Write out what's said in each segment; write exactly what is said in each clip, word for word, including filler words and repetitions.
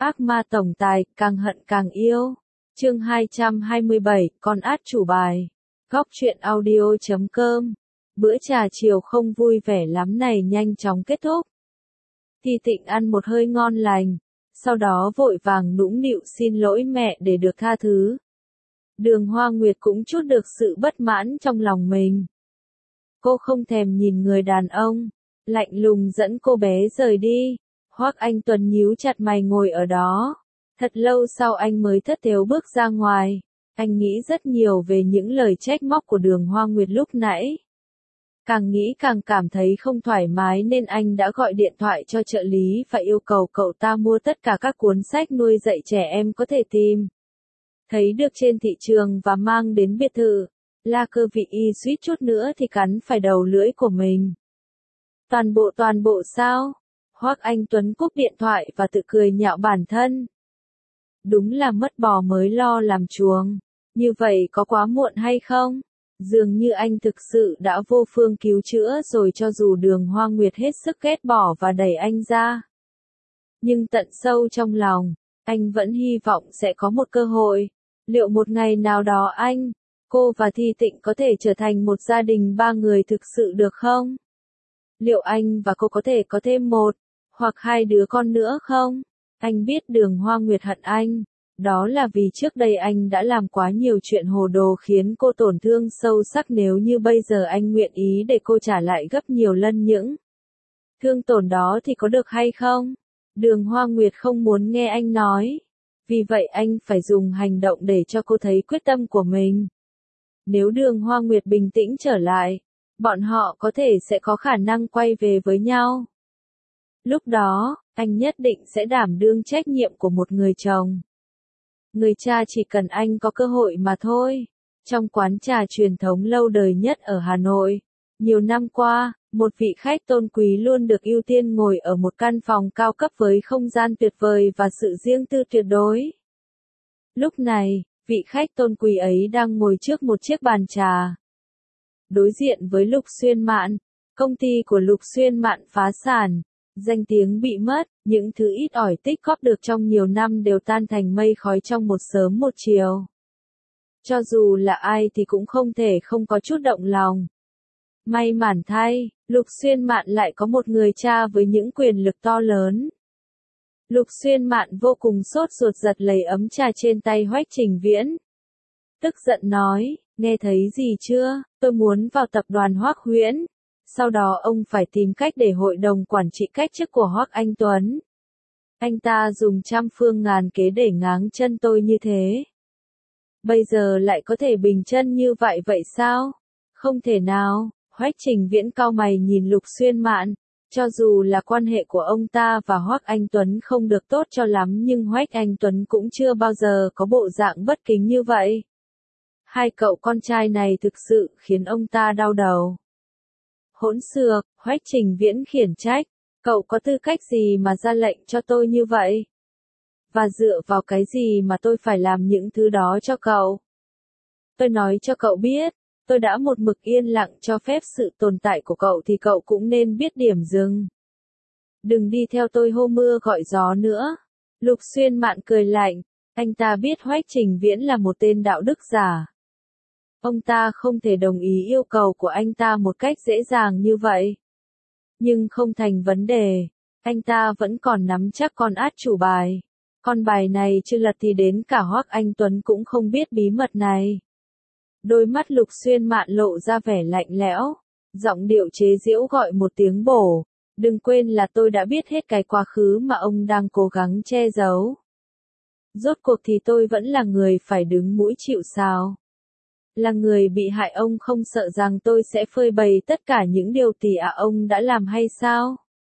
Ác ma tổng tài, càng hận càng yêu. Chương hai trăm hai mươi bảy, con át chủ bài. Góc truyện audio chấm com. Bữa trà chiều không vui vẻ lắm này nhanh chóng kết thúc. Thi Tịnh ăn một hơi ngon lành, sau đó vội vàng nũng nịu xin lỗi mẹ để được tha thứ. Đường Hoa Nguyệt cũng chút được sự bất mãn trong lòng mình. Cô không thèm nhìn người đàn ông, lạnh lùng dẫn cô bé rời đi. Hoắc Anh Tuấn nhíu chặt mày ngồi ở đó. Thật lâu sau anh mới thất thểu bước ra ngoài. Anh nghĩ rất nhiều về những lời trách móc của Đường Hoa Nguyệt lúc nãy. Càng nghĩ càng cảm thấy không thoải mái nên anh đã gọi điện thoại cho trợ lý và yêu cầu cậu ta mua tất cả các cuốn sách nuôi dạy trẻ em có thể tìm thấy được trên thị trường và mang đến biệt thự. La Cơ Vị Y suýt chút nữa thì cắn phải đầu lưỡi của mình. Toàn bộ toàn bộ sao? Hoắc Anh Tuấn cúp điện thoại và tự cười nhạo bản thân. Đúng là mất bò mới lo làm chuồng. Như vậy có quá muộn hay không? Dường như anh thực sự đã vô phương cứu chữa rồi cho dù Đường Hoa Nguyệt hết sức ghét bỏ và đẩy anh ra. Nhưng tận sâu trong lòng, anh vẫn hy vọng sẽ có một cơ hội. Liệu một ngày nào đó anh, cô và Thi Tịnh có thể trở thành một gia đình ba người thực sự được không? Liệu anh và cô có thể có thêm một, hoặc hai đứa con nữa không? Anh biết Đường Hoa Nguyệt hận anh. Đó là vì trước đây anh đã làm quá nhiều chuyện hồ đồ khiến cô tổn thương sâu sắc, nếu như bây giờ anh nguyện ý để cô trả lại gấp nhiều lần những thương tổn đó thì có được hay không? Đường Hoa Nguyệt không muốn nghe anh nói. Vì vậy anh phải dùng hành động để cho cô thấy quyết tâm của mình. Nếu Đường Hoa Nguyệt bình tĩnh trở lại, bọn họ có thể sẽ có khả năng quay về với nhau. Lúc đó, anh nhất định sẽ đảm đương trách nhiệm của một người chồng. Người cha chỉ cần anh có cơ hội mà thôi. Trong quán trà truyền thống lâu đời nhất ở Hà Nội, nhiều năm qua, một vị khách tôn quý luôn được ưu tiên ngồi ở một căn phòng cao cấp với không gian tuyệt vời và sự riêng tư tuyệt đối. Lúc này, vị khách tôn quý ấy đang ngồi trước một chiếc bàn trà. Đối diện với Lục Xuyên Mạn, công ty của Lục Xuyên Mạn phá sản. Danh tiếng bị mất, những thứ ít ỏi tích góp được trong nhiều năm đều tan thành mây khói trong một sớm một chiều. Cho dù là ai thì cũng không thể không có chút động lòng. May mắn thay, Lục Xuyên Mạn lại có một người cha với những quyền lực to lớn. Lục Xuyên Mạn vô cùng sốt ruột giật lấy ấm trà trên tay Hoắc Trình Viễn. Tức giận nói, nghe thấy gì chưa, tôi muốn vào tập đoàn Hoắc Huyễn. Sau đó ông phải tìm cách để hội đồng quản trị cách chức của Hoắc Anh Tuấn. Anh ta dùng trăm phương ngàn kế để ngáng chân tôi như thế. Bây giờ lại có thể bình chân như vậy vậy sao? Không thể nào. Hoắc Trình Viễn cau mày nhìn Lục Xuyên Mạn. Cho dù là quan hệ của ông ta và Hoắc Anh Tuấn không được tốt cho lắm nhưng Hoắc Anh Tuấn cũng chưa bao giờ có bộ dạng bất kính như vậy. Hai cậu con trai này thực sự khiến ông ta đau đầu. Hỗn xược, Hoắc Trình Viễn khiển trách, cậu có tư cách gì mà ra lệnh cho tôi như vậy? Và dựa vào cái gì mà tôi phải làm những thứ đó cho cậu? Tôi nói cho cậu biết, tôi đã một mực yên lặng cho phép sự tồn tại của cậu thì cậu cũng nên biết điểm dừng. Đừng đi theo tôi hô mưa gọi gió nữa. Lục Xuyên Mạn cười lạnh, anh ta biết Hoắc Trình Viễn là một tên đạo đức giả. Ông ta không thể đồng ý yêu cầu của anh ta một cách dễ dàng như vậy. Nhưng không thành vấn đề, anh ta vẫn còn nắm chắc con át chủ bài. Con bài này chưa lật thì đến cả Hoắc Anh Tuấn cũng không biết bí mật này. Đôi mắt Lục Xuyên Mạn lộ ra vẻ lạnh lẽo, giọng điệu chế giễu gọi một tiếng bổ. Đừng quên là tôi đã biết hết cái quá khứ mà ông đang cố gắng che giấu. Rốt cuộc thì tôi vẫn là người phải đứng mũi chịu sào. Là người bị hại, ông không sợ rằng tôi sẽ phơi bày tất cả những điều tỉ ạ ông đã làm hay sao?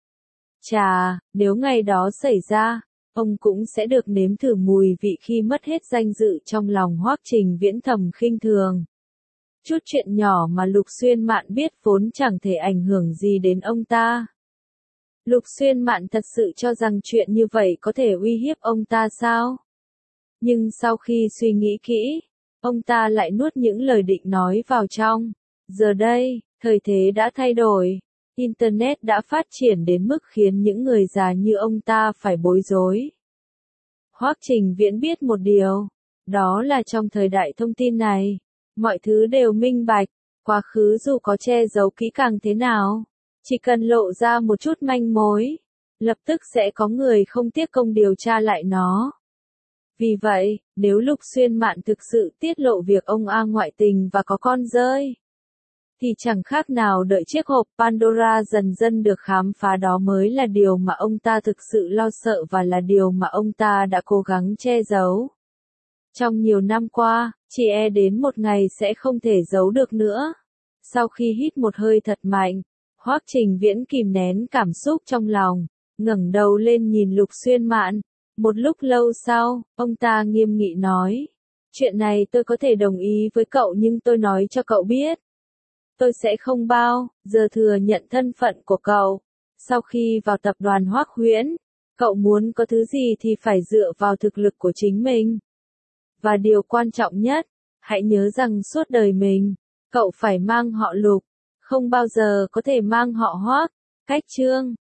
Chà, nếu ngày đó xảy ra, ông cũng sẽ được nếm thử mùi vị khi mất hết danh dự trong lòng. Hoắc Trình Viễn thầm khinh thường. Chút chuyện nhỏ mà Lục Xuyên Mạn biết vốn chẳng thể ảnh hưởng gì đến ông ta. Lục Xuyên Mạn thật sự cho rằng chuyện như vậy có thể uy hiếp ông ta sao? Nhưng sau khi suy nghĩ kỹ, ông ta lại nuốt những lời định nói vào trong. Giờ đây, thời thế đã thay đổi. Internet đã phát triển đến mức khiến những người già như ông ta phải bối rối. Hoắc Trình Viễn biết một điều, đó là trong thời đại thông tin này, mọi thứ đều minh bạch, quá khứ dù có che giấu kỹ càng thế nào, chỉ cần lộ ra một chút manh mối, lập tức sẽ có người không tiếc công điều tra lại nó. Vì vậy, nếu Lục Xuyên Mạn thực sự tiết lộ việc ông A ngoại tình và có con rơi, thì chẳng khác nào đợi chiếc hộp Pandora dần dần được khám phá, đó mới là điều mà ông ta thực sự lo sợ và là điều mà ông ta đã cố gắng che giấu. Trong nhiều năm qua, chỉ e đến một ngày sẽ không thể giấu được nữa. Sau khi hít một hơi thật mạnh, Hoắc Trình Viễn kìm nén cảm xúc trong lòng, ngẩng đầu lên nhìn Lục Xuyên Mạn. Một lúc lâu sau, ông ta nghiêm nghị nói, chuyện này tôi có thể đồng ý với cậu, nhưng tôi nói cho cậu biết, tôi sẽ không bao giờ thừa nhận thân phận của cậu. Sau khi vào tập đoàn Hoắc Huyễn, cậu muốn có thứ gì thì phải dựa vào thực lực của chính mình. Và điều quan trọng nhất, hãy nhớ rằng suốt đời mình, cậu phải mang họ Lục, không bao giờ có thể mang họ Hoắc. Cách chương